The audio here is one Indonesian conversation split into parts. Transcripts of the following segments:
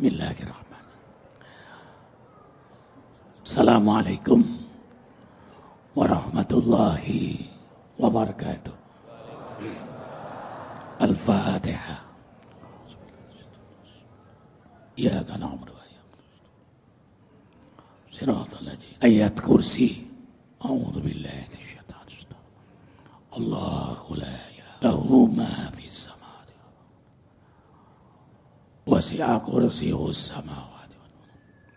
Bismillahirrahmanirrahim. Assalamualaikum warahmatullahi wabarakatuh. Al-Fatihah. Iyyaka na'budu wa iyyaka nasta'in. Shiratal ladzina. Ayat kursi. A'udzu billahi minasyaitonir rajim. Allahu la ilaha lahu ma fis samawati wasi'a kursiyyuhu samawati wal ardh.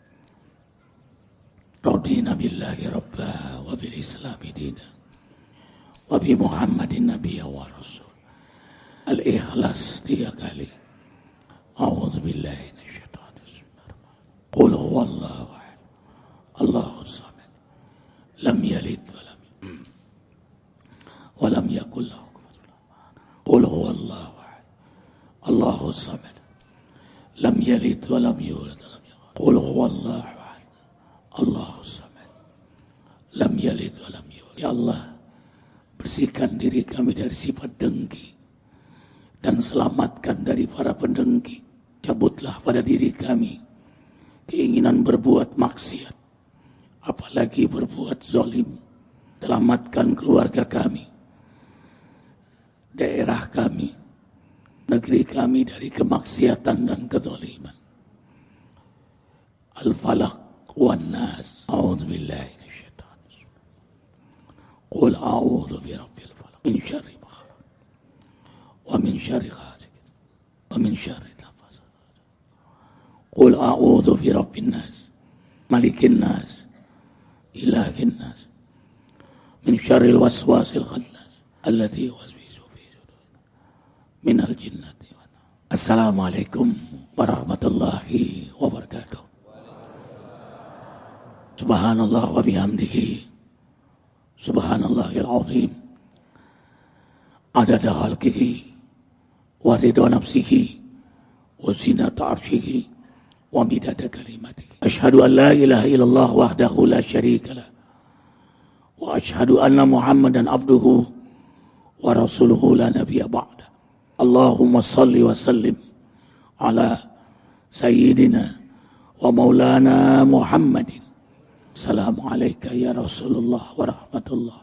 Radina billahi rabba wa bil islami dina wa bi Muhammadin nabiyya wa rasul. Al-Ikhlas 3 kali. A'udzu billahi minasyaitonir rajim. Qul huwallahu ahad. Allahus samad. Lam yalid wa lam yakul lahu kufuwan ahad. Qul huwallahu ahad. Allahus samad. Lam yalid wa lam yulad wa lam yakul. Qul huwallahu ahad. Allahus samad. Lam yalid wa lam yulad. Ya Allah, bersihkan diri kami dari sifat dengki dan selamatkan dari para pendengki. Cabutlah pada diri kami keinginan berbuat maksiat, apalagi berbuat zalim. Selamatkan keluarga kami, daerah kami, negeri kami dari kemaksiatan dan kezaliman. Al-Falaq wan Nas. A'udzu billahi minasyaitonir rajim. Qul a'udzu birabbil falaq min syarri ma khalaq wa min syarri ghasiqin wa min syarri nafasat. Qul a'udzu birabbin nas malikin nas ilahin nas min syarril waswasil khannas alladzi yuwaswisu fi sudurina minal jinnati wan nas. Assalamualaikum warahmatullahi wabarakatuh. Subhanallah wa bihamdihi subhanallahil azim adada khalqihi wa ridha nafsihi wa zinata arshihi wa midada kalimatihi. Asyhadu an la ilaha illallah wahdahu la syarika lah wa asyhadu anna Muhammadan abduhu wa rasuluhu la nabiyya ba'da. Allahumma salli wa sallim ala sayyidina wa maulana Muhammadin. Assalamualaikum ya Rasulullah wa rahmatullah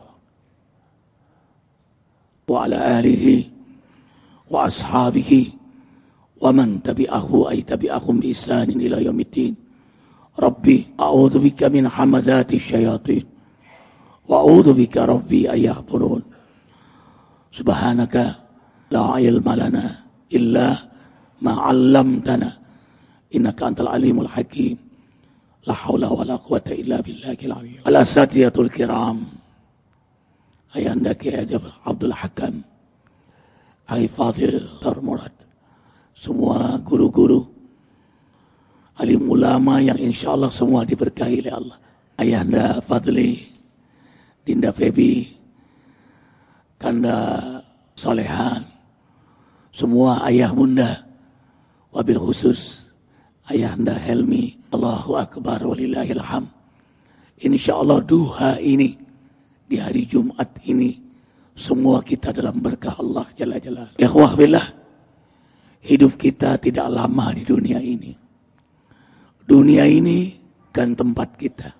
wa ala alihi wa ashabihi wa man tabi'ahu ay tabi'ahum bi ihsanin ila yaumiddin. Rabbi a'udzu bika min hamazati syayatin wa a'udzu bika rabbi ay yahdurun. Subhanaka la ilma lana illa ma 'allamtana innaka antal alimul hakim. La haula wa la quwata illa billahil aliyyil azim. Al-asatiyatul kiram, Ayanda Kiai Abdul Hakam, Ai Fadil Darmurad, semua guru-guru, alim ulama yang insya Allah semua diberkahi oleh Allah. Ayanda Fadli, Dinda Febi, Kanda Solehan, semua ayah bunda, wabil khusus Ayahanda Helmi. Allahu Akbar walillahil hamd. Insyaallah duha ini di hari Jumat ini semua kita dalam berkah Allah Jalla Jalla. Ikhwah billah, hidup kita tidak lama di dunia ini. Dunia ini kan tempat kita.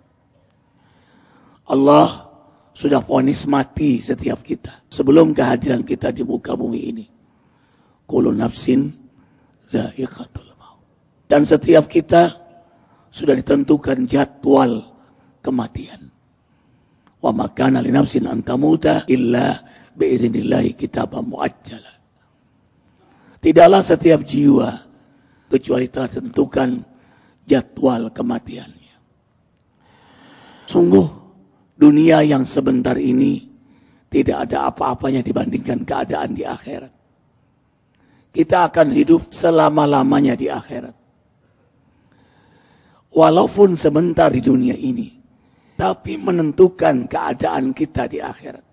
Allah sudah vonis mati setiap kita sebelum kehadiran kita di muka bumi ini. Kullu nafsin dha'iqatul maut. Dan setiap kita sudah ditentukan jadwal kematian. Wa ma kana li nafsin an tamuta illa bi idznillahi kitaban muajjala. Tidaklah setiap jiwa kecuali telah ditentukan jadwal kematiannya. Sungguh dunia yang sebentar ini tidak ada apa-apanya dibandingkan keadaan di akhirat. Kita akan hidup selama-lamanya di akhirat. Walaupun sebentar di dunia ini, tapi menentukan keadaan kita di akhirat.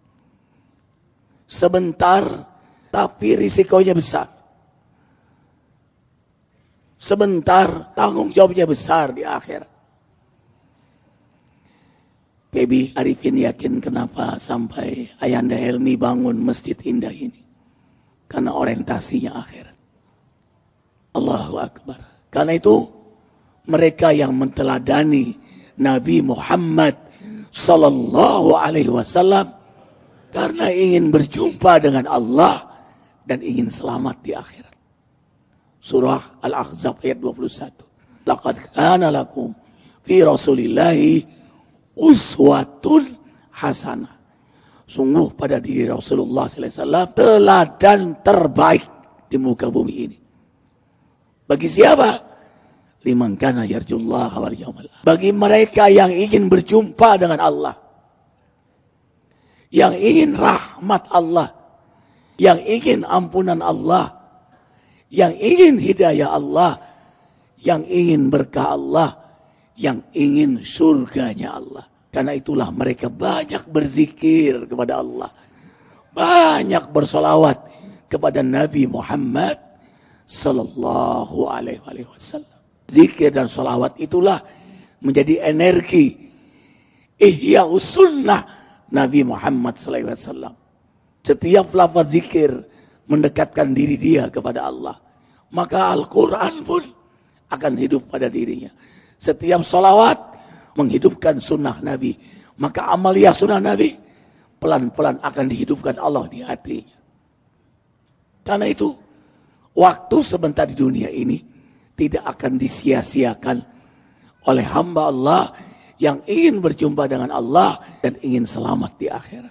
Sebentar, tapi risikonya besar. Sebentar, tanggung jawabnya besar di akhirat. Baby Arifin yakin kenapa sampai Ayanda Helmi bangun masjid indah ini. Karena orientasinya akhirat. Allahu Akbar. Karena itu mereka yang menteladani Nabi Muhammad sallallahu alaihi wasallam karena ingin berjumpa dengan Allah dan ingin selamat di akhirat. Surah Al-Ahzab ayat 21. Laqad kana lakum fi Rasulillahi uswatun hasanah. Sungguh pada diri Rasulullah sallallahu alaihi wasallam teladan terbaik di muka bumi ini. Bagi siapa? Liman kana yarjullaha wal yawmal akhir. Bagi mereka yang ingin berjumpa dengan Allah, yang ingin rahmat Allah, yang ingin ampunan Allah, yang ingin hidayah Allah, yang ingin berkah Allah, yang ingin surganya Allah. Karena itulah mereka banyak berzikir kepada Allah, banyak bersolawat kepada Nabi Muhammad sallallahu alaihi wasallam. Zikir dan solawat itulah menjadi energi ihya sunnah Nabi Muhammad sallallahu alaihi wasallam. Setiap lafaz zikir mendekatkan diri dia kepada Allah, maka Al-Quran pun akan hidup pada dirinya. Setiap solawat menghidupkan sunnah Nabi, maka amaliyah sunnah Nabi pelan-pelan akan dihidupkan Allah di hatinya. Karena itu, waktu sebentar di dunia ini tidak akan disia-siakan oleh hamba Allah yang ingin berjumpa dengan Allah dan ingin selamat di akhirat.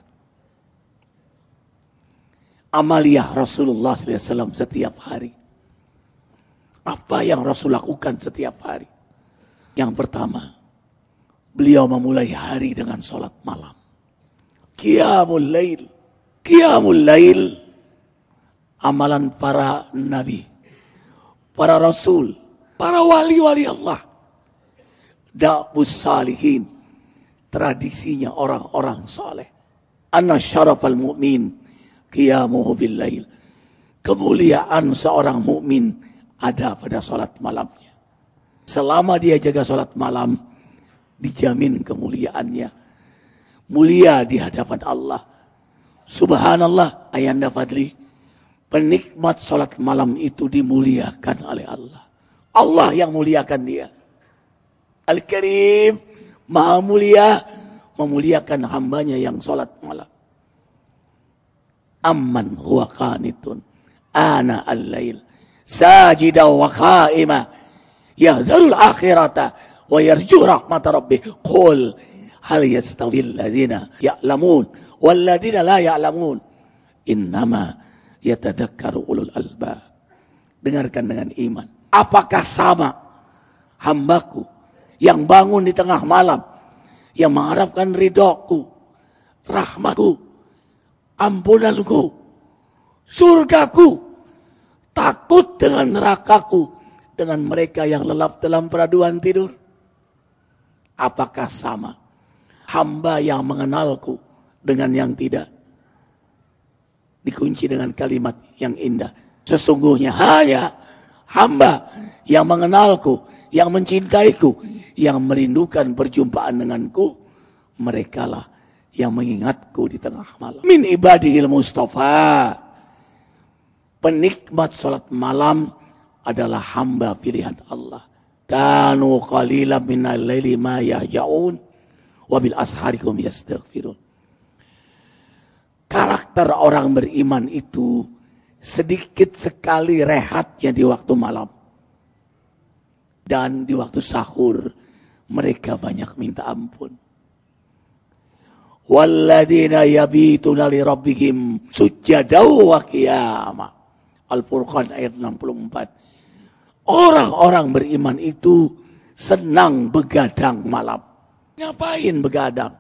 Amaliyah Rasulullah SAW setiap hari. Apa yang Rasul lakukan setiap hari? Yang pertama, beliau memulai hari dengan sholat malam. Qiyamul Lail. Qiyamul Lail, amalan para nabi, para rasul, para wali-wali Allah. Da'bus salihin, tradisinya orang-orang saleh. Anna syarafal mu'min qiyamuhu bil lail. Kemuliaan seorang mukmin ada pada sholat malamnya. Selama dia jaga sholat malam, dijamin kemuliaannya. Mulia di hadapan Allah. Subhanallah, Ayanda Fadli, penikmat sholat malam itu dimuliakan oleh Allah. Allah yang muliakan dia. Al-Karim, Maha Mulia, memuliakan hambanya yang sholat malam. Amman huwa qanitun ana al-lail sajida wa qa'ima yahzarul akhirata wa yarju rahmata rabbih. Qul hal yastawi alladhina ya'lamun wal ladhina la ya'lamun innama yatadakkaru ulul albab. Dengarkan dengan iman. Apakah sama hambaku yang bangun di tengah malam, yang mengharapkan ridhoku, rahmatku, ampunanku, surgaku, takut dengan nerakaku, dengan mereka yang lelap dalam peraduan tidur? Apakah sama hamba yang mengenalku dengan yang tidak? Dikunci dengan kalimat yang indah. Sesungguhnya hanya hamba yang mengenalku, yang mencintaiku, yang merindukan perjumpaan denganku, merekalah yang mengingatku di tengah malam. Min ibadihil mustafa. Penikmat salat malam adalah hamba pilihan Allah. Kanu qalilan minal laili ma yahja'un wa bil asharikum yastaghfirun. Karakter orang beriman itu sedikit sekali rehatnya di waktu malam. Dan di waktu sahur mereka banyak minta ampun. Walladzina yabituna li rabbihim sujjadaw wa qiyama. Al-Furqan ayat 64. Orang-orang beriman itu senang begadang malam. Ngapain begadang?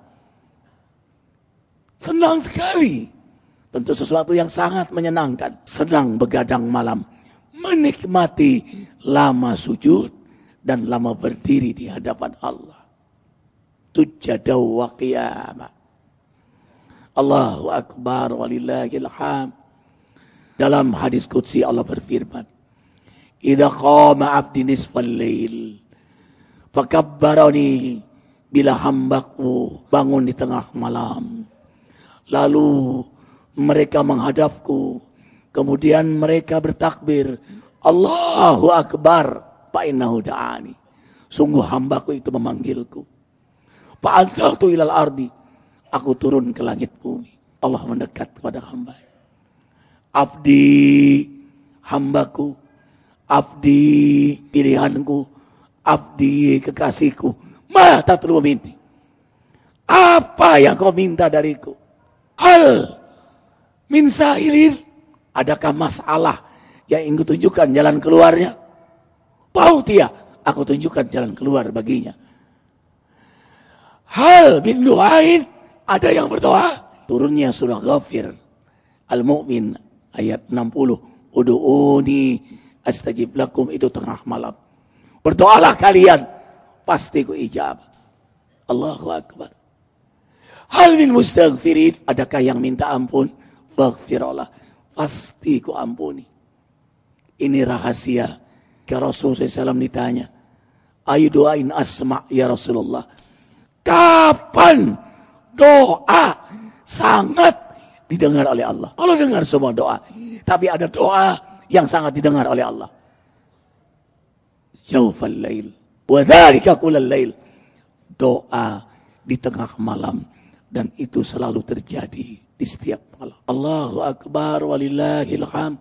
Senang sekali. Tentu sesuatu yang sangat menyenangkan. Senang begadang malam. Menikmati lama sujud dan lama berdiri di hadapan Allah. Sujjadaw wa qiyama. Allahu Akbar walillahil hamd. Dalam hadis qudsi Allah berfirman, "Idza qama 'abdi nisfal lail, fakabbarani," bila hambaku bangun di tengah malam, lalu mereka menghadapku, kemudian mereka bertakbir, Allahu Akbar, fa innahu da'ani. Sungguh hambaku itu memanggilku. Fa anzaltu ilal ardi. Aku turun ke langit bumi. Allah mendekat kepada hamba. Abdi, hambaku. Abdi, pilihanku. Abdi, kekasihku. Ma tatlubu minni. Apa yang kau minta dariku? Hal min sa'ilin. Adakah masalah yang ingin tunjukkan jalan keluarnya? Fa'utiya. Aku tunjukkan jalan keluar baginya. Hal min du'ain. Ada yang berdoa. Turunnya surah Ghafir. Al-Mu'min ayat 60. Udu'uni astajib lakum. Itu tengah malam. Berdoalah kalian. Pasti ku ijab. Allahu Akbar. Hal min mustaghfirin. Adakah yang minta ampun? Faghfirullah. Pasti ku ampuni. Ini rahasia. Ke Rasulullah SAW ditanya. Ayu doain asma' ya Rasulullah. Kapan doa sangat didengar oleh Allah? Kalau dengar semua doa. Tapi ada doa yang sangat didengar oleh Allah. Jawfal lail. Wadhalika kulal lail. Doa di tengah malam. Dan itu selalu terjadi di setiap malam. Allahu Akbar walillahil hamd.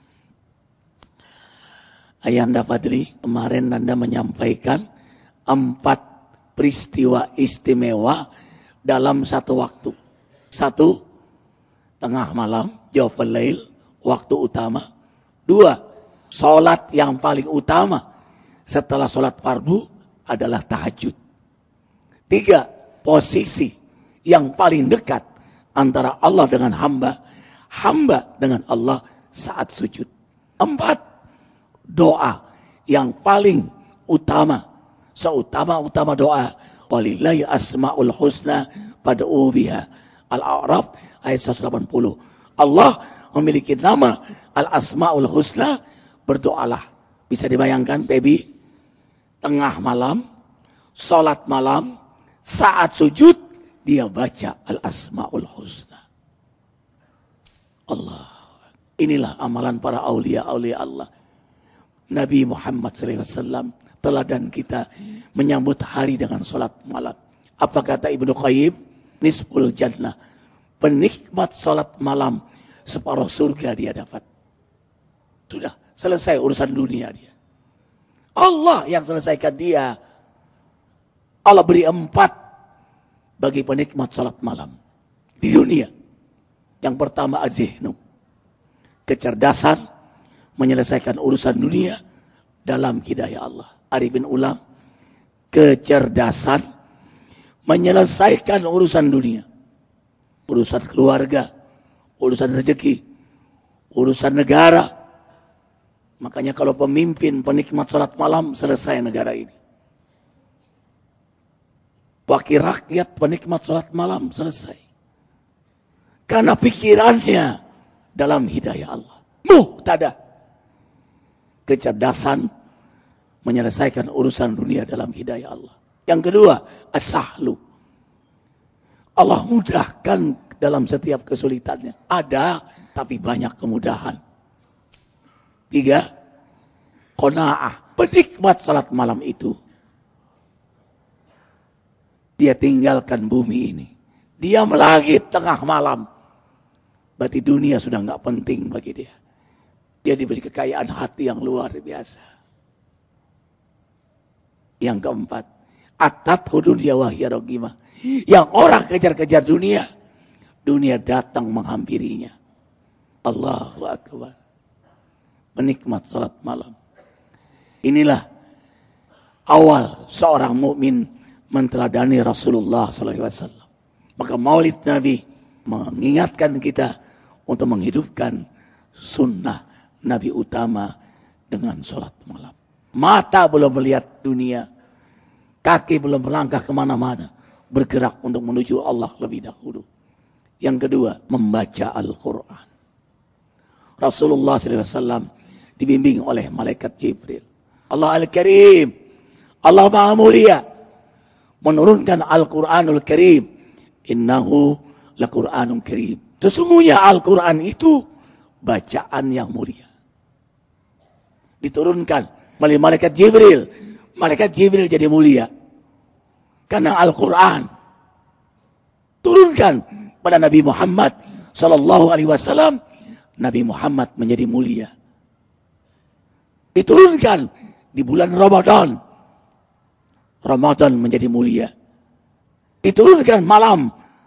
Ayanda Fadli, kemarin Anda menyampaikan 4 peristiwa istimewa dalam satu waktu. 1, tengah malam, jawfal lail, waktu utama. 2, sholat yang paling utama setelah sholat fardu adalah tahajud. 3, posisi yang paling dekat antara Allah dengan hamba, hamba dengan Allah saat sujud. 4, doa yang paling utama, seutama-utama doa. Walillahi asma'ul husna fad'u biha. Al-A'raf ayat 180. Allah memiliki nama al-asma'ul husna, berdoalah. Bisa dibayangkan, baby, tengah malam, sholat malam, saat sujud, dia baca al-asma'ul husna. Allah. Inilah amalan para aulia-aulia Allah. Nabi Muhammad SAW, teladan kita menyambut hari dengan sholat malam. Apa kata Ibnu Qayyim? Nisful jannah. Penikmat sholat malam, separuh surga dia dapat. Sudah selesai urusan dunia dia. Allah yang selesaikan dia. Allah beri 4 bagi penikmat sholat malam di dunia. Yang pertama az-zihnu. Kecerdasan menyelesaikan urusan dunia dalam hidayah Allah. Arifin ulang, kecerdasan menyelesaikan urusan dunia. Urusan keluarga, urusan rezeki, urusan negara. Makanya kalau pemimpin penikmat salat malam, selesai negara ini. Wakil rakyat penikmat salat malam, selesai. Karena pikirannya dalam hidayah Allah. Muhtada. Kecerdasan menyelesaikan urusan dunia dalam hidayah Allah. Yang kedua, as-sahlu. Allah mudahkan dalam setiap kesulitannya. Ada, tapi banyak kemudahan. 3, qanaah. Penikmat salat malam itu, dia tinggalkan bumi ini. Dia melangit tengah malam. Berarti dunia sudah nggak penting bagi dia. Dia diberi kekayaan hati yang luar biasa. Yang keempat, atat dunya wa hiya ragimah. Yang orang kejar-kejar dunia, dunia datang menghampirinya. Allahu Akbar. Menikmat salat malam. Inilah awal seorang mukmin menteladani Rasulullah SAW. Maka Maulid Nabi mengingatkan kita untuk menghidupkan sunnah Nabi utama dengan sholat malam. Mata belum melihat dunia. Kaki belum melangkah kemana-mana. Bergerak untuk menuju Allah lebih dahulu. Yang kedua, membaca Al-Quran. Rasulullah SAW dibimbing oleh malaikat Jibril. Allah Al-Karim. Allah Maha Mulia. Menurunkan Al-Quranul Karim. Innahu la-Quranun Karim. Sesungguhnya Al-Quran itu bacaan yang mulia. Diturunkan melalui malaikat Jibril. Malaikat Jibril jadi mulia karena Al-Quran turunkan pada Nabi Muhammad Sallallahu Alaihi Wasallam. Nabi Muhammad menjadi mulia. Diturunkan di bulan Ramadan. Ramadan menjadi mulia. Diturunkan malam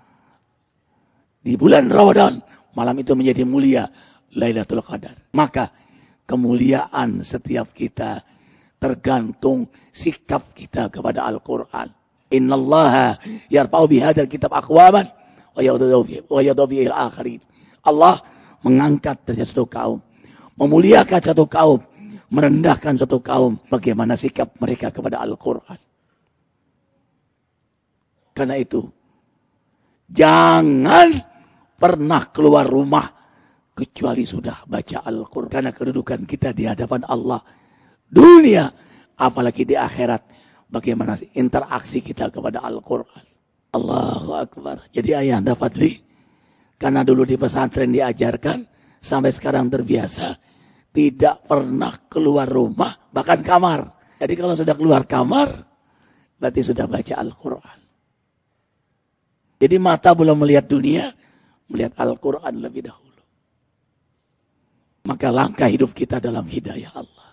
di bulan Ramadan. Malam itu menjadi mulia. Lailatul Qadar. Maka kemuliaan setiap kita tergantung sikap kita kepada Al-Quran. Innallaha yarfa'u bihadzal kitab aqwaman wa yadau bihi al-akharin. Allah mengangkat derajat satu kaum, memuliakan satu kaum, merendahkan satu kaum. Bagaimana sikap mereka kepada Al-Quran. Karena itu, jangan pernah keluar rumah kecuali sudah baca Al-Quran. Karena kedudukan kita di hadapan Allah, dunia, apalagi di akhirat, bagaimana interaksi kita kepada Al-Quran. Allahu Akbar. Jadi ayah anda Fadli, karena dulu di pesantren diajarkan, sampai sekarang terbiasa, tidak pernah keluar rumah, bahkan kamar. Jadi kalau sudah keluar kamar, berarti sudah baca Al-Quran. Jadi mata belum melihat dunia, melihat Al-Quran lebih dahulu. Maka langkah hidup kita dalam hidayah Allah.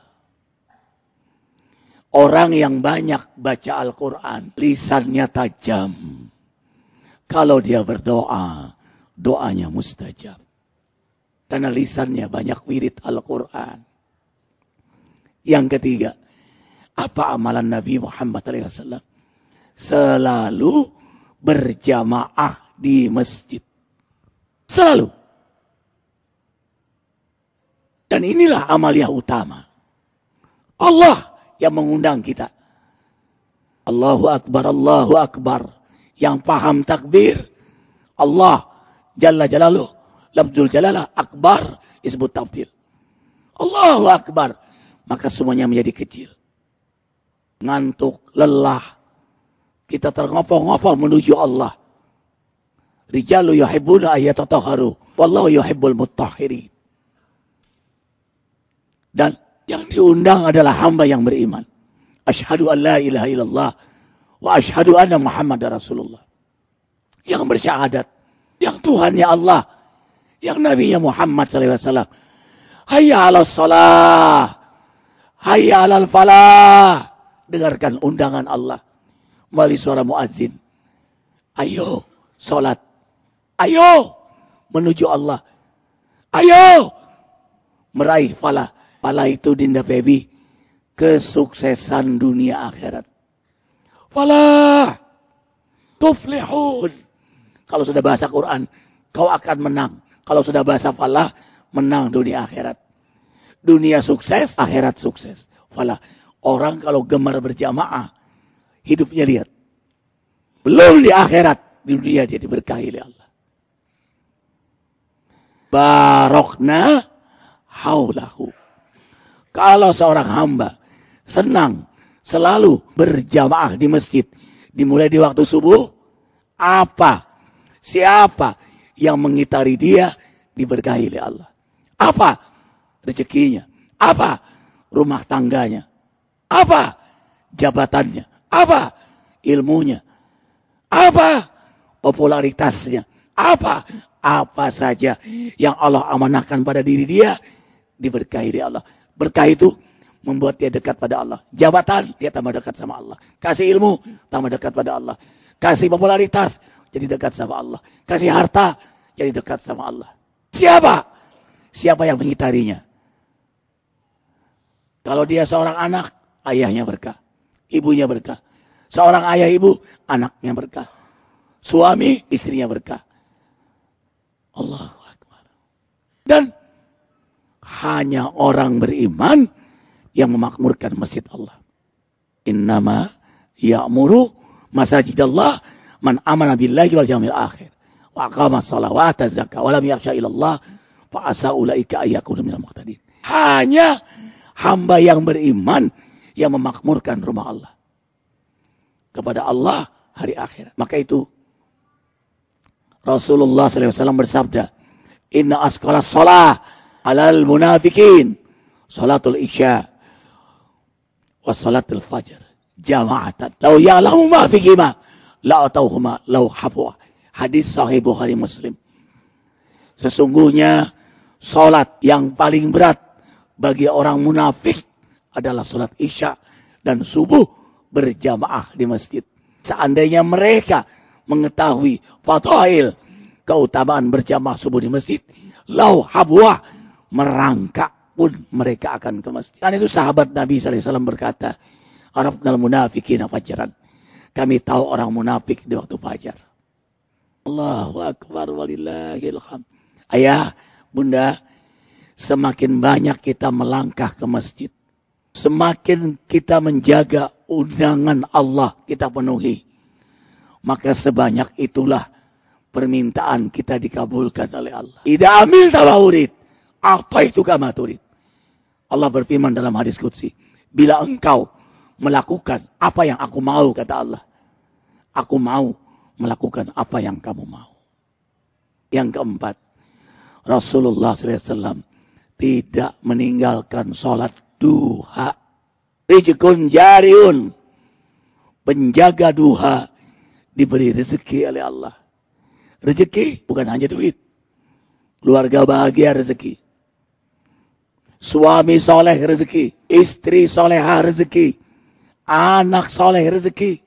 Orang yang banyak baca Al-Quran, lisannya tajam. Kalau dia berdoa, doanya mustajab. Karena lisannya banyak wirid Al-Quran. Yang ketiga, apa amalan Nabi Muhammad SAW? Selalu berjamaah di masjid. Selalu. Dan inilah amaliah utama. Allah yang mengundang kita. Allahu Akbar, Allahu Akbar. Yang paham takbir, Allah Jalla Jalaluh, Lafzul Jalalah, Akbar, disebut tafsir. Allahu Akbar. Maka semuanya menjadi kecil. Ngantuk, lelah. Kita terngopoh-ngopoh menuju Allah. Rijalu yuhibbuna ayyatatahharu. Wallahu yuhibbul mutahhirin. Dan yang diundang adalah hamba yang beriman. Asyhadu an la ilaha illallah. Wa asyhadu anna Muhammad Rasulullah. Yang bersyahadat. Yang Tuhannya Allah. Yang Nabinya Muhammad SAW. Hayya ala salah. Hayya ala falah. Dengarkan undangan Allah. Melalui suara muazzin. Ayo salat. Ayo menuju Allah. Ayo meraih falah. Falah itu Dinda Febi. Kesuksesan dunia akhirat. Falah. Tuflihun. Kalau sudah bahasa Quran, kau akan menang. Kalau sudah bahasa falah, menang dunia akhirat. Dunia sukses, akhirat sukses. Falah. Orang kalau gemar berjamaah, hidupnya lihat. Belum di akhirat, di dunia dia diberkahi oleh Allah. Barokna haulahu. Kalau seorang hamba senang selalu berjamaah di masjid, dimulai di waktu subuh, siapa yang mengitari dia diberkahi oleh Allah. Apa rezekinya? Apa rumah tangganya? Apa jabatannya? Apa ilmunya? Apa popularitasnya? Apa saja yang Allah amanahkan pada diri dia diberkahi oleh Allah. Berkah itu membuat dia dekat pada Allah. Jabatan, dia tambah dekat sama Allah. Kasih ilmu, tambah dekat pada Allah. Kasih popularitas, jadi dekat sama Allah. Kasih harta, jadi dekat sama Allah. Siapa yang mengitarinya? Kalau dia seorang anak, ayahnya berkah. Ibunya berkah. Seorang ayah ibu, anaknya berkah. Suami, istrinya berkah. Allahu Akbar. Dan hanya orang beriman yang memakmurkan masjid Allah. Innama ya'muru masajidallah man amana billahi wal yawmil akhir wa aqama shalah wa ata zakah wa lam yakhsha illallah fa asa ulaika ayyakunu minal muhtadin. Hanya hamba yang beriman yang memakmurkan rumah Allah kepada Allah hari akhirat. Maka itu Rasulullah SAW bersabda, inna asqala shalah alal munafikin salatul isya wa salatul fajr jama'atan law ya'lamu ma fihima la atauhuma law habwa. Hadis sahih Bukhari Muslim. Sesungguhnya salat yang paling berat bagi orang munafik adalah salat Isya dan subuh berjamaah di masjid. Seandainya mereka mengetahui fadail keutamaan berjamaah subuh di masjid, lau habwa, merangkak pun mereka akan ke masjid. Kan itu sahabat Nabi SAW berkata, Arafnal munafiqina fajran. Kami tahu orang munafik di waktu fajar. Allahu akbar walillahil hamd. Ayah, bunda, semakin banyak kita melangkah ke masjid, semakin kita menjaga undangan Allah kita penuhi, maka sebanyak itulah permintaan kita dikabulkan oleh Allah. Idza amilta ma urid, a'taituka ma turid. Allah berfirman dalam hadis qudsi, bila engkau melakukan apa yang aku mau, kata Allah, aku mau melakukan apa yang kamu mau. Yang keempat, Rasulullah SAW tidak meninggalkan sholat duha. Rizqun jariun, penjaga duha diberi rezeki oleh Allah. Rezeki bukan hanya duit. Keluarga bahagia rezeki. Suami soleh rezeki. Istri solehah rezeki. Anak soleh rezeki.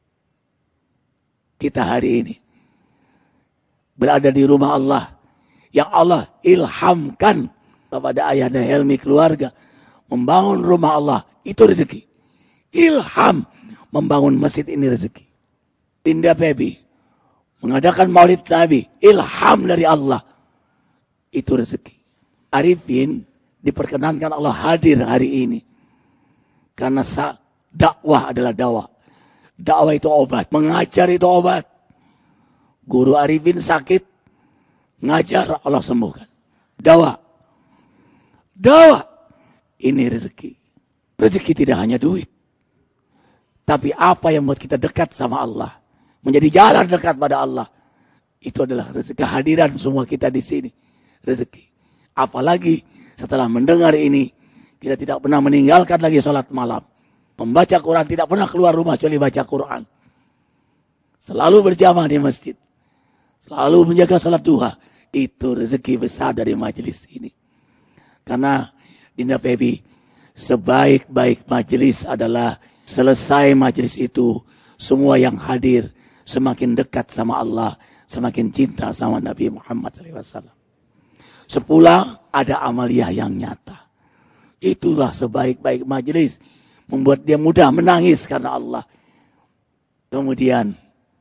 Kita hari ini berada di rumah Allah, yang Allah ilhamkan kepada ayahanda Helmi keluarga membangun rumah Allah, itu rezeki. Ilham membangun masjid ini rezeki. Dinda Baby mengadakan maulid Nabi, ilham dari Allah, itu rezeki. Arifin diperkenankan Allah hadir hari ini karena dakwah adalah dakwah. Dakwah itu obat, mengajar itu obat. Guru Arifin sakit, ngajar, Allah sembuhkan. Dakwah. Dakwah. Ini rezeki. Rezeki tidak hanya duit. Tapi apa yang membuat kita dekat sama Allah, menjadi jalan dekat pada Allah, itu adalah rezeki. Kehadiran semua kita di sini, rezeki. Apalagi setelah mendengar ini, kita tidak pernah meninggalkan lagi sholat malam. Membaca Quran, tidak pernah keluar rumah kecuali baca Quran. Selalu berjamaah di masjid. Selalu menjaga sholat duha. Itu rezeki besar dari majelis ini. Karena Dinda Baby, sebaik-baik majelis adalah selesai majelis itu, semua yang hadir semakin dekat sama Allah, semakin cinta sama Nabi Muhammad SAW. Sepulang ada amaliyah yang nyata. Itulah sebaik-baik majelis, membuat dia mudah menangis karena Allah. Kemudian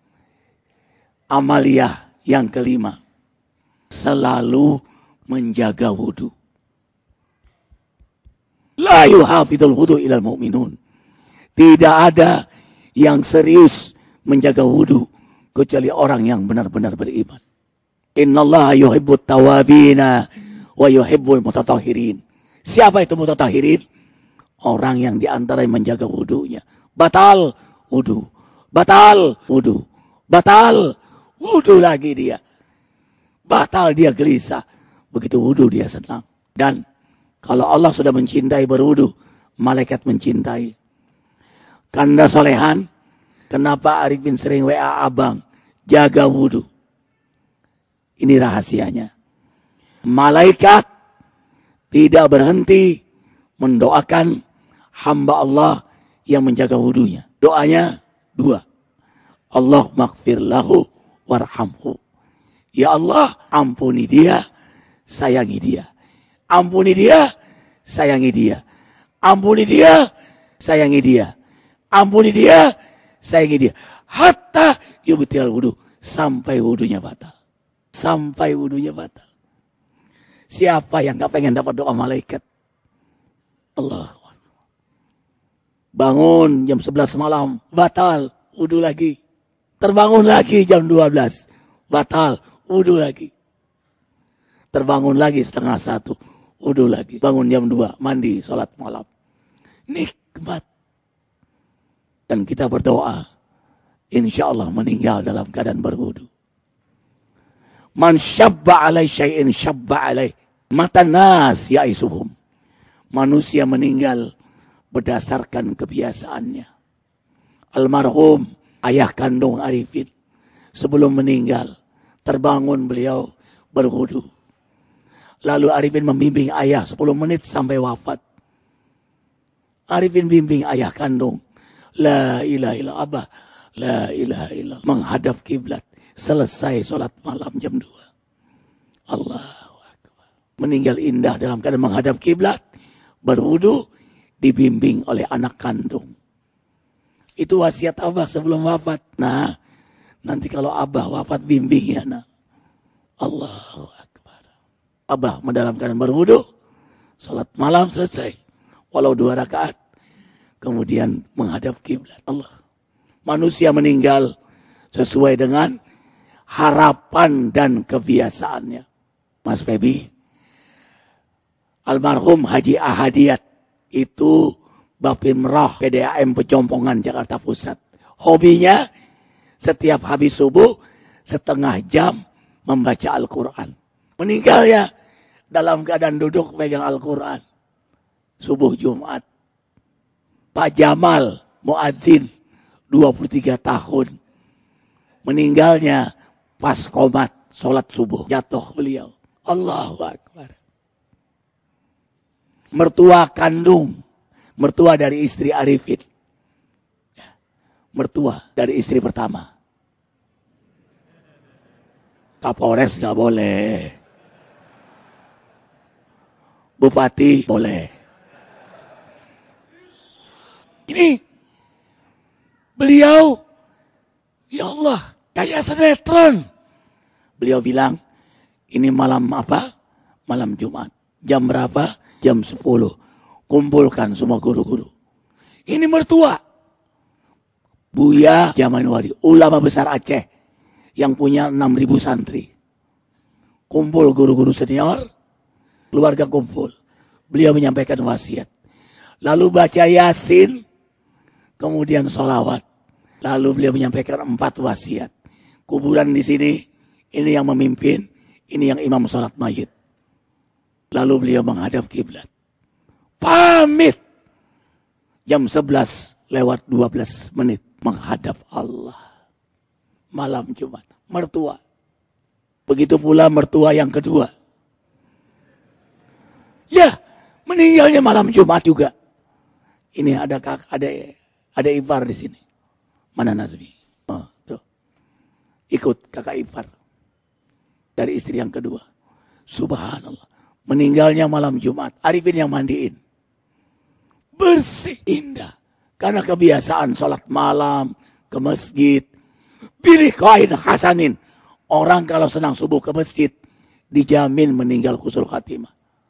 amaliyah yang kelima, selalu menjaga wudu. La yuhafidul wudu ilal mu'minun. Tidak ada yang serius menjaga wudu kecuali orang yang benar-benar beriman. Innallaha yuhibbut tawabina wa yuhibbul mutatahhirin. Siapa itu mutatahhirin? Orang yang diantara yang menjaga wudunya. Batal wudu, batal wudu, batal wudu lagi dia. Batal dia gelisah. Begitu wudu dia senang. Dan kalau Allah sudah mencintai berwudu, malaikat mencintai. Kanda solehan, kenapa Arifin sering WA abang? Jaga wudu. Ini rahasianya. Malaikat tidak berhenti mendoakan hamba Allah yang menjaga wudunya. Doanya dua. Allah maghfir lahu warhamhu. Ya Allah, ampuni dia, sayangi dia. Ampuni dia, sayangi dia. Ampuni dia, sayangi dia. Ampuni dia, sayangi dia. Hatta yubtil wudu, sampai wudunya batal. Sampai wudunya batal. Siapa yang gak pengen dapat doa malaikat? Allah. Bangun jam 11 malam, batal, wudu lagi. Terbangun lagi jam 12, batal, wudu lagi. Terbangun lagi setengah 1, wudu lagi. Bangun jam 2, mandi, sholat malam. Nikmat. Dan kita berdoa, insya Allah meninggal dalam keadaan berwudu. Man syabba alai syai'in syabba alai. Mata nas ya'isuhum. Manusia meninggal berdasarkan kebiasaannya. Almarhum ayah kandung Arifin, sebelum meninggal, terbangun beliau berwudu. Lalu Arifin membimbing ayah 10 menit sampai wafat. Arifin bimbing ayah kandung. La ilaha illallah, Abah. La ilaha illallah. Menghadap kiblat. Selesai sholat malam jam 2. Allahu Akbar. Meninggal indah dalam keadaan menghadap kiblat. Berwudu. Dibimbing oleh anak kandung. Itu wasiat Abah sebelum wafat. Nah, nanti kalau Abah wafat bimbing ya nak. Allahu Akbar. Abah dalam keadaan berwudu. Sholat malam selesai. Walau 2 rakaat. Kemudian menghadap kiblat. Allah. Manusia meninggal sesuai dengan harapan dan kebiasaannya. Mas Febi, almarhum Haji Ahadiyat itu Bapim Roh PDAM Pejompongan Jakarta Pusat. Hobinya setiap habis subuh setengah jam membaca Al-Quran. Meninggal ya dalam keadaan duduk pegang Al-Quran. Subuh Jumat. Pak Jamal muadzin 23 tahun. Meninggalnya pas qomat sholat subuh. Jatuh beliau. Allahu Akbar. Mertua kandung. Mertua dari istri Arifin. Mertua dari istri pertama. Kapolres gak boleh. Bupati boleh. Ini beliau, ya Allah, kayak sinetron. Beliau bilang, ini malam apa? Malam Jumat. Jam berapa? Jam 10. Kumpulkan semua guru-guru. Ini mertua. Buya Jamanwari, ulama besar Aceh. Yang punya 6.000 santri. Kumpul guru-guru senior. Keluarga kumpul. Beliau menyampaikan wasiat. Lalu baca Yasin. Kemudian sholawat. Lalu beliau menyampaikan 4 wasiat. Kuburan di sini, ini yang memimpin, ini yang imam sholat mayit. Lalu beliau menghadap kiblat. Pamit. Jam 11 lewat 12 menit menghadap Allah. Malam Jumat. Mertua. Begitu pula mertua yang kedua. Ya, meninggalnya malam Jumat juga. Ini ada ipar di sini. Mana Nazmi? Oh, tuh. Ikut kakak ipar. Dari istri yang kedua. Subhanallah. Meninggalnya malam Jumat. Arifin yang mandiin. Bersih, indah. Karena kebiasaan sholat malam, ke masjid. Pilih kain hasanin. Orang kalau senang subuh ke masjid, dijamin meninggal husnul khatimah.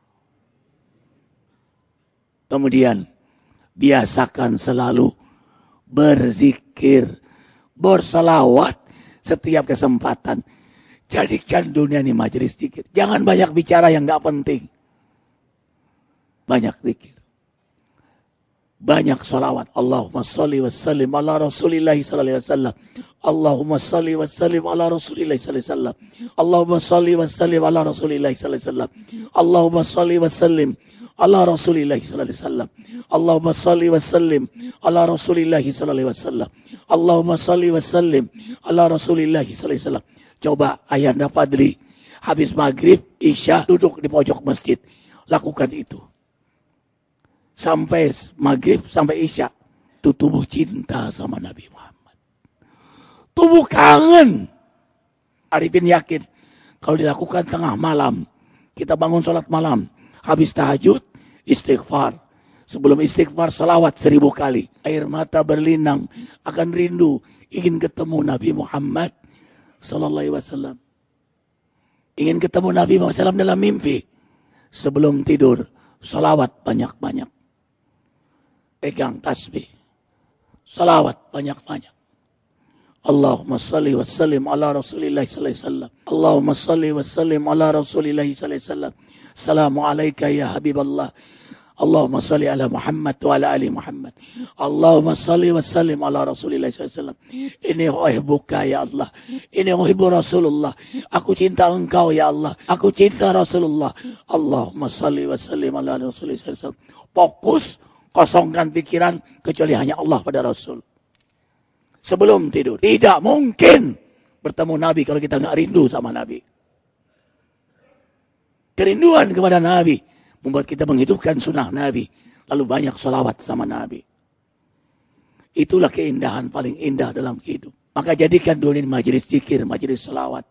Kemudian, biasakan selalu berzikir, berselawat setiap kesempatan. Jadikan dunia ini majelis zikir. Jangan banyak bicara yang gak penting. Banyak zikir. Banyak salawat. Allahumma salli wa sallim ala Rasulillah sallallahu alaihi wasallam. Allahumma salli wa sallim ala Rasulillah sallallahu alaihi wasallam. Allahumma salli wa sallim ala Rasulillah sallallahu alaihi wasallam. Allahumma salli wa sallim ala Rasulillah sallallahu alaihi wasallam. Allahumma salli wa sallim ala Rasulillah sallallahu alaihi wasallam. Allahumma salli wa sallim ala Rasulillah sallallahu alaihi wasallam. Coba Ayanda Fadli habis maghrib, isya duduk di pojok masjid. Lakukan itu. Sampai maghrib, sampai isya. Itu tubuh cinta sama Nabi Muhammad. Tubuh kangen. Arifin yakin. Kalau dilakukan tengah malam. Kita bangun sholat malam. Habis tahajud, istighfar. Sebelum istighfar, salawat 1000 kali. Air mata berlinang. Akan rindu. Ingin ketemu Nabi Muhammad Sallallahu Alaihi Wasallam. Ingin ketemu Nabi Muhammad SAW dalam mimpi. Sebelum tidur, salawat banyak-banyak. Pegang tasbih. Salawat banyak-banyak. Allahumma salli wa sallim ala Rasulillah sallallahu alaihi wasallam. Allahumma salli wa sallim ala Rasulillah sallallahu alaihi wasallam. Assalamu alayka ya Habiballah. Allahumma salli ala Muhammad wa ala ali Muhammad. Allahumma salli wa sallim ala Rasulillah sallallahu alaihi wasallam. Ini uhibbuka ya Allah. Ini uhibbu Rasulullah. Aku cinta engkau ya Allah. Aku cinta Rasulullah. Allahumma salli wa sallim ala Rasulillah sallallahu alaihi wasallam. Fokus Kosongkan pikiran kecuali hanya Allah pada Rasul. Sebelum tidur. Tidak mungkin bertemu Nabi kalau kita nggak rindu sama Nabi. Kerinduan kepada Nabi membuat kita menghidupkan sunnah Nabi. Lalu banyak sholawat sama Nabi. Itulah keindahan paling indah dalam hidup. Maka jadikan dulu ini majelis zikir, majelis sholawat.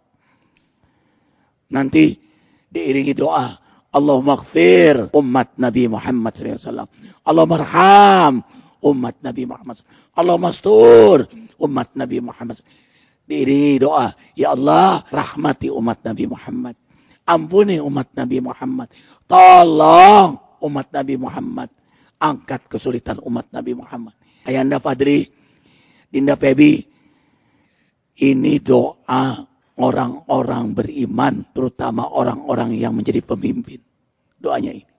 Nanti diiringi doa. Allahumma ighfir umat Nabi Muhammad SAW. Allahumma arham umat Nabi Muhammad SAW. Allahumma astur umat Nabi Muhammad SAW. Diiringi doa. Ya Allah, rahmati umat Nabi Muhammad. Ampuni umat Nabi Muhammad. Tolong umat Nabi Muhammad. Angkat kesulitan umat Nabi Muhammad. Ayanda Fadri, Dinda Febi, ini doa orang-orang beriman, terutama orang-orang yang menjadi pemimpin. Doanya ini.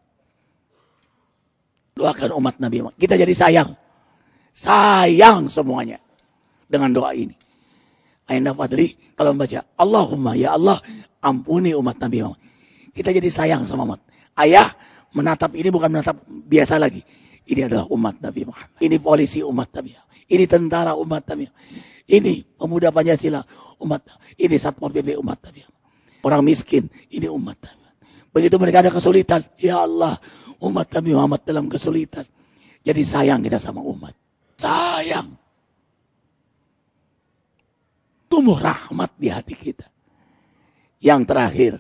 Doakan umat Nabi Muhammad. Kita jadi sayang. Sayang semuanya dengan doa ini. Ayanda Fadli, kalau membaca, Allahumma ya Allah, ampuni umat Nabi Muhammad. Kita jadi sayang sama umat. Ayah menatap ini bukan menatap biasa lagi. Ini adalah umat Nabi Muhammad. Ini polisi umat Nabi Muhammad. Ini tentara umat Nabi Muhammad. Ini pemuda Pancasila umat Nabi Muhammad. Ini Satpol PP umat Nabi Muhammad. Orang miskin, ini umat Nabi Muhammad. Begitu mereka ada kesulitan, ya Allah, umat Nabi Muhammad dalam kesulitan. Jadi sayang kita sama umat. Sayang. Tumbuh rahmat di hati kita. Yang terakhir,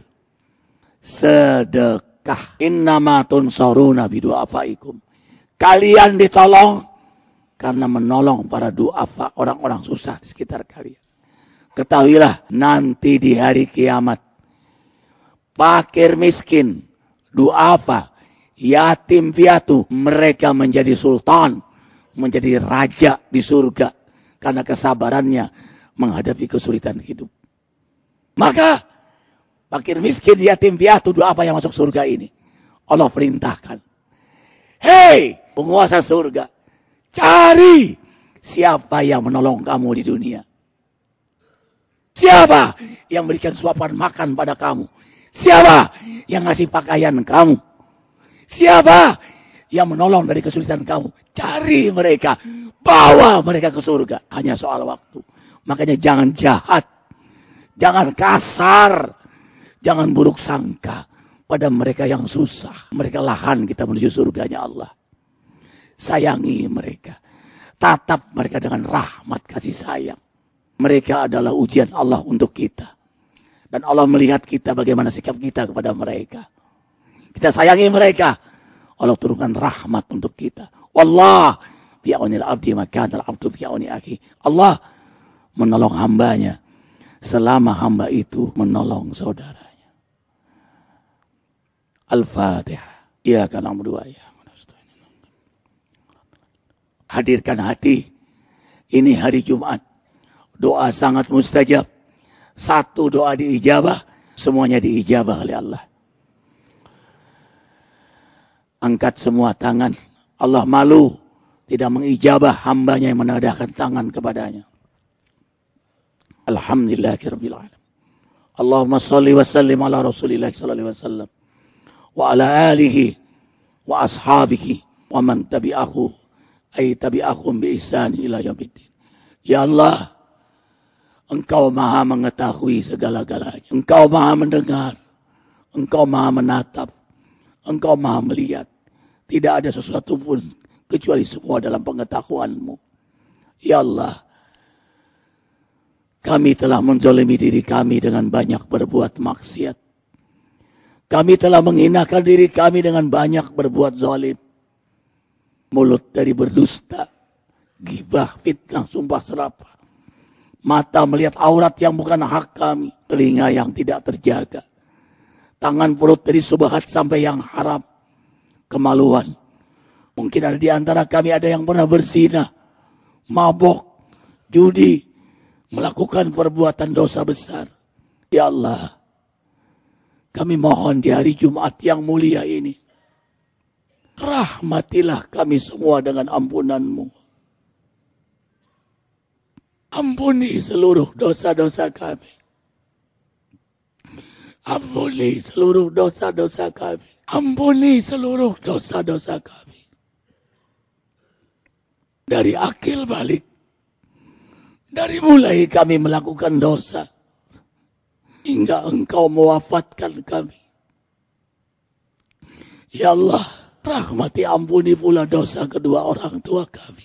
sedekah. Innama tunsaruna bidu'afaikum. Kalian ditolong karena menolong para du'afa, orang-orang susah di sekitar kalian. Ketahuilah nanti di hari kiamat, fakir miskin, du'afa, yatim piatu, mereka menjadi sultan, menjadi raja di surga karena kesabarannya menghadapi kesulitan hidup. Maka fakir miskin, yatim piatu, du'afa yang masuk surga ini, Allah perintahkan, hei penguasa surga, cari siapa yang menolong kamu di dunia. Siapa yang berikan suapan makan pada kamu. Siapa yang ngasih pakaian kamu. Siapa yang menolong dari kesulitan kamu. Cari mereka. Bawa mereka ke surga. Hanya soal waktu. Makanya jangan jahat. Jangan kasar. Jangan buruk sangka pada mereka yang susah. Mereka lahan kita menuju surganya Allah. Sayangi mereka. Tatap mereka dengan rahmat kasih sayang. Mereka adalah ujian Allah untuk kita. Dan Allah melihat kita bagaimana sikap kita kepada mereka. Kita sayangi mereka. Allah turunkan rahmat untuk kita. Wallah bi'aunil abdi maka al abdu bi'auni akhi. Allah menolong hambanya selama hamba itu menolong saudaranya. Al-Fatihah. Iyaka na'budu wa iyyaka nasta'in. Hadirkan hati. Ini hari Jumat. Doa sangat mustajab. Satu doa diijabah. Semuanya diijabah oleh Allah. Angkat semua tangan. Allah malu. Tidak mengijabah hambanya yang menadahkan tangan kepadanya. Alhamdulillahirabbil alamin. Allahumma shalli wa sallim ala Rasulillah sallallahu alaihi wasallam wa ala alihi wa ashabihi wa man tabi'ahu ay tabi'ahum bi ihsan ila yaumiddin. Ya Allah, Engkau maha mengetahui segala-galanya. Engkau maha mendengar. Engkau maha menatap. Engkau maha melihat. Tidak ada sesuatu pun kecuali semua dalam pengetahuan-Mu. Ya Allah, kami telah menzalimi diri kami dengan banyak berbuat maksiat. Kami telah menghinakan diri kami dengan banyak berbuat zalim. Mulut dari berdusta, ghibah, fitnah, sumpah serapah. Mata melihat aurat yang bukan hak kami. Telinga yang tidak terjaga. Tangan perut dari subhat sampai yang haram. Kemaluan. Mungkin ada di antara kami ada yang pernah berzina, mabok, judi, melakukan perbuatan dosa besar. Ya Allah, kami mohon di hari Jumat yang mulia ini, rahmatilah kami semua dengan ampunan-Mu. Ampuni seluruh dosa-dosa kami. Ampuni seluruh dosa-dosa kami. Ampuni seluruh dosa-dosa kami. dari akil balik, dari mulai kami melakukan dosa, hingga Engkau mewafatkan kami. Ya Allah, rahmati ampuni pula dosa kedua orang tua kami,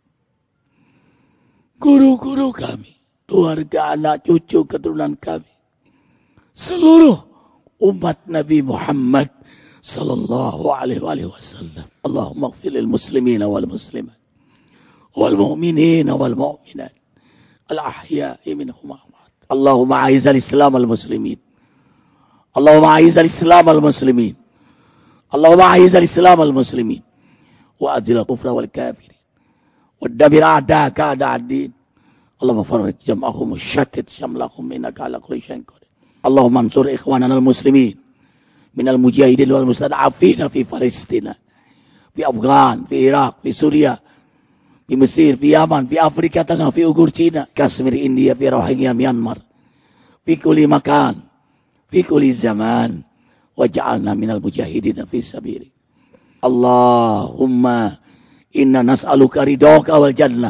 guru-guru kami, keluarga, anak, cucu, keturunan kami, seluruh umat Nabi Muhammad sallallahu alaihi wasallam. Allahumma ighfir lil muslimina wal muslimat wal mu'minina wal mu'minat al ahya'i minhum wal amwat. Allahumma a'izzal islam wal muslimin. Allahumma a'izzal islam wal muslimin. Allahumma a'izzal islam wal muslimin wa adhil kufra wal kafirin wa dammir a'da'aka a'da'ad din. Allahumma farrij jam'ahum wa shattit shamlahum innaka 'ala kulli shay'in qadir. Allahumma ansur ikhwanana al muslimin minal mujahidin wal mustad'afin fi Palestina, fi Afghan, fi Irak, fi Suria, fi Mesir, fi Yaman, fi Afrika Tengah, fi Uighur Cina, Kashmir India, fi Rohingya Myanmar, fi kulli makan, fi kulli zaman, waj'alna minal mujahidin fi sabili. Allahumma inna nas'aluka ridhaka wal jannah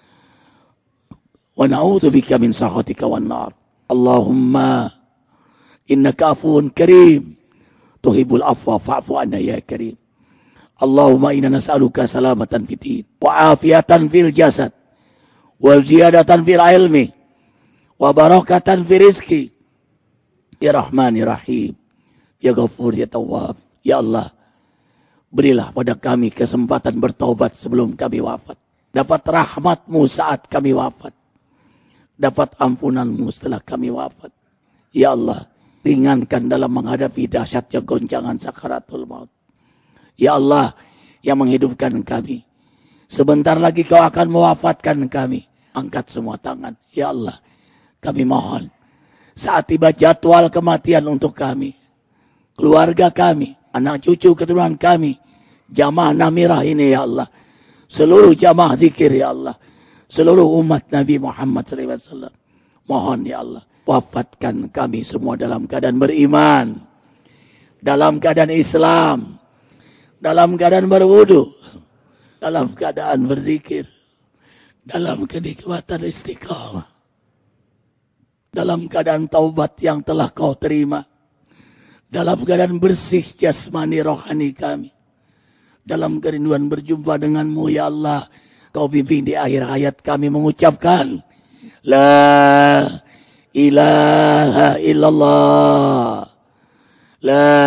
wa na'udzubika min sakhatika wan nar. Allahumma innaka afuwun karim tuhibbul afwa fa'fu anna ya karim. Allahumma inna nas'aluka salamatan fid din wa afiatan fil jasad wa ziyadatan fil ilmi wa barakatan fil rizqi ya Rahman ya Rahim ya Ghafur ya Tawwab. Ya Allah, berilah pada kami kesempatan bertaubat sebelum kami wafat, dapat rahmat-Mu saat kami wafat, dapat ampunan-Mu setelah kami wafat. Ya Allah, ringankan dalam menghadapi dahsyatnya goncangan sakaratul maut. Ya Allah, yang menghidupkan kami, sebentar lagi Kau akan mewafatkan kami. Angkat semua tangan. Ya Allah, kami mohon, saat tiba jadwal kematian untuk kami, keluarga kami, anak cucu keturunan kami, jamaah Namirah ini ya Allah, seluruh jamaah zikir ya Allah, seluruh umat Nabi Muhammad SAW, mohon ya Allah, wafatkan kami semua dalam keadaan beriman, dalam keadaan Islam, dalam keadaan berwudu, dalam keadaan berzikir, dalam kenikmatan istiqamah, dalam keadaan taubat yang telah Kau terima, dalam keadaan bersih jasmani rohani kami, dalam kerinduan berjumpa denganmu ya Allah. Kau bimbing di akhir hayat kami mengucapkan La ilaha illallah, la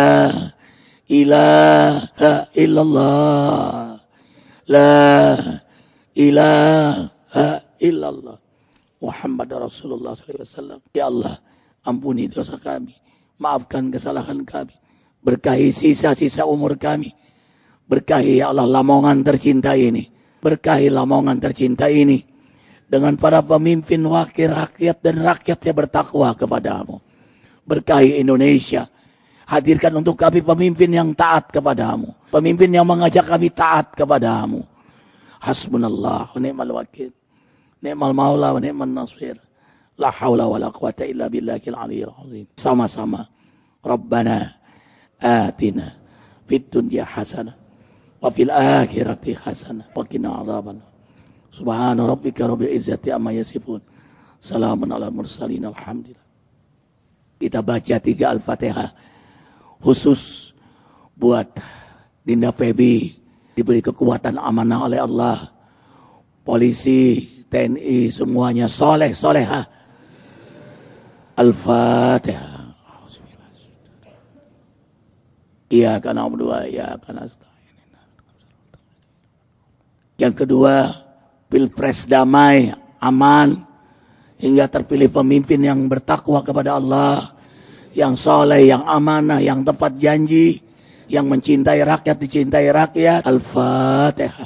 ilaha illallah, la ilaha illallah Muhammad Rasulullah SAW. Ya Allah, ampuni dosa kami, maafkan kesalahan kami, berkahi sisa-sisa umur kami, berkahi ya Allah Lamongan tercinta ini, berkahi Lamongan tercinta ini dengan para pemimpin, wakil rakyat dan rakyat yang bertakwa kepadamu. Berkahi Indonesia, hadirkan untuk kami pemimpin yang taat kepadamu, pemimpin yang mengajak kami taat kepadamu. Hasbunallah wa ni'mal wakil, ni'mal maula wa ni'man nasir, la haula wa la quwata illa billahil aliyyil azim. Sama-sama, Rabbana atina fid dunya hasanah wa fil akhirati hasanah wa qina adzabannar. Subhana rabbika rabbil izzati amma yasifun, salamun alal mursalin, alhamdulillah. Kita baca 3 Al-Fatihah khusus buat Dinda Febi, diberi kekuatan amanah oleh Allah, polisi, TNI semuanya soleh solehah. Al-Fatihah. Iyyaka na'budu wa iyyaka nasta'in. Yang kedua, pilpres damai, aman, hingga terpilih pemimpin yang bertakwa kepada Allah, yang soleh, yang amanah, yang tepat janji, yang mencintai rakyat, dicintai rakyat. Al-Fatihah.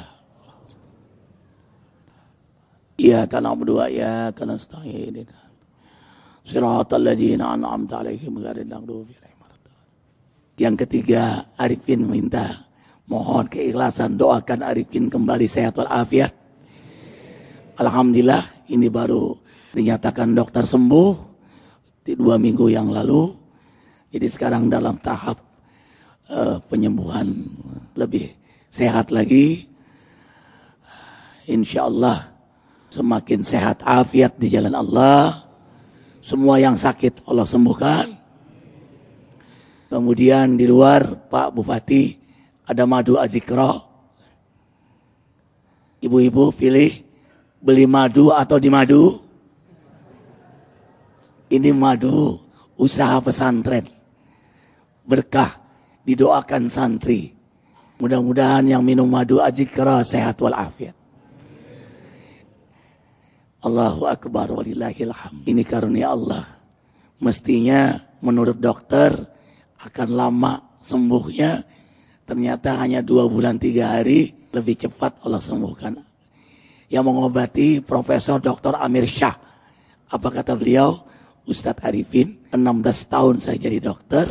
Iyyaka na'budu wa iyyaka nasta'in. Shiratal ladzina an'amta 'alaihim ghairil maghdubi 'alaihim waladdallin. Yang ketiga, Arifin minta mohon keikhlasan, doakan Arifin kembali sehat walafiat. Alhamdulillah, ini baru dinyatakan dokter sembuh di 2 minggu yang lalu. Jadi sekarang dalam tahap penyembuhan, lebih sehat lagi. insya Allah semakin sehat afiat di jalan Allah. Semua yang sakit Allah sembuhkan. Kemudian di luar Pak Bupati ada madu azikra. Ibu-ibu pilih beli madu atau di madu. Ini madu usaha pesantren. Berkah didoakan santri. Mudah-mudahan yang minum madu azikra sehat walafiat. Allahu Akbar walillahil hamd. Ini karunia Allah. Mestinya menurut dokter akan lama sembuhnya. Ternyata hanya 2 bulan 3 hari lebih cepat Allah sembuhkan. Yang mengobati Profesor Dr. Amir Shah. Apa kata beliau? Ustadz Arifin, 16 tahun saya jadi dokter.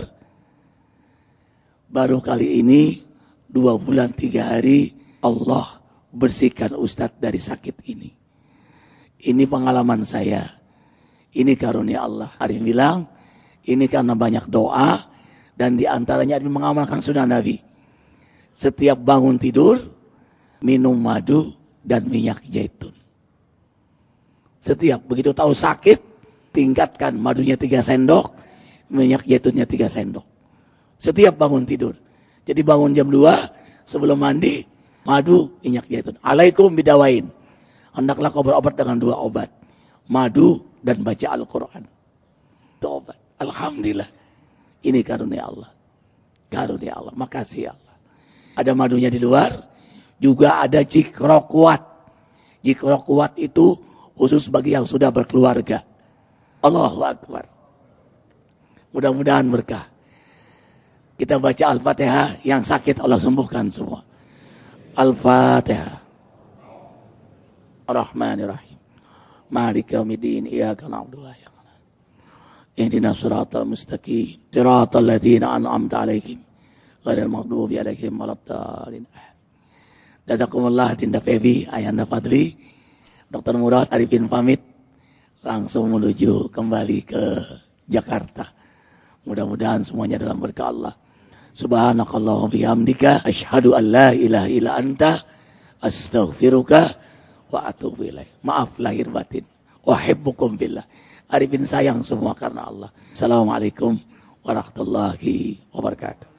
Baru kali ini 2 bulan 3 hari Allah bersihkan Ustadz dari sakit ini. Ini pengalaman saya. Ini karunia Allah. Arif bilang, ini karena banyak doa dan diantaranya mengamalkan sunnah Nabi. Setiap bangun tidur, minum madu dan minyak zaitun. Setiap begitu tahu sakit, tingkatkan madunya 3 sendok, minyak zaitunnya 3 sendok. Setiap bangun tidur. Jadi bangun jam 2, sebelum mandi, madu, minyak zaitun. Alaikum bidawain. Hendaklah kau berobat dengan 2 obat. Madu dan baca Al-Quran. Itu obat. Alhamdulillah. Ini karunia Allah. Karunia Allah. Makasih Allah. Ada madunya di luar. Juga ada Jikro Kuat. Jikro Kuat itu khusus bagi yang sudah berkeluarga. Allahu Akbar. Mudah-mudahan berkah. Kita baca Al-Fatihah. Yang sakit Allah sembuhkan semua. Al-Fatihah. Ar-Rahmanir-Rahim. Maliki yaumiddin. Iyyaka na'budu wa iyyaka nasta'in. Ihdinas siratal mustaqim. Siratal ladzina an'amta 'alaihim ghairil maghdubi 'alaihim waladdallin. Jazakumullah Dinda Febi, Ayanda Fadli, Dr. Murad Arifin pamit langsung menuju kembali ke Jakarta. Mudah-mudahan semuanya dalam berkah Allah. Subhanakallahumma bihamdika asyhadu an la ilaha illa anta astaghfiruka wa atubu ilaih. Maaf lahir batin. Wahibbukum billah. Arifin sayang semua karena Allah. Assalamualaikum warahmatullahi wabarakatuh.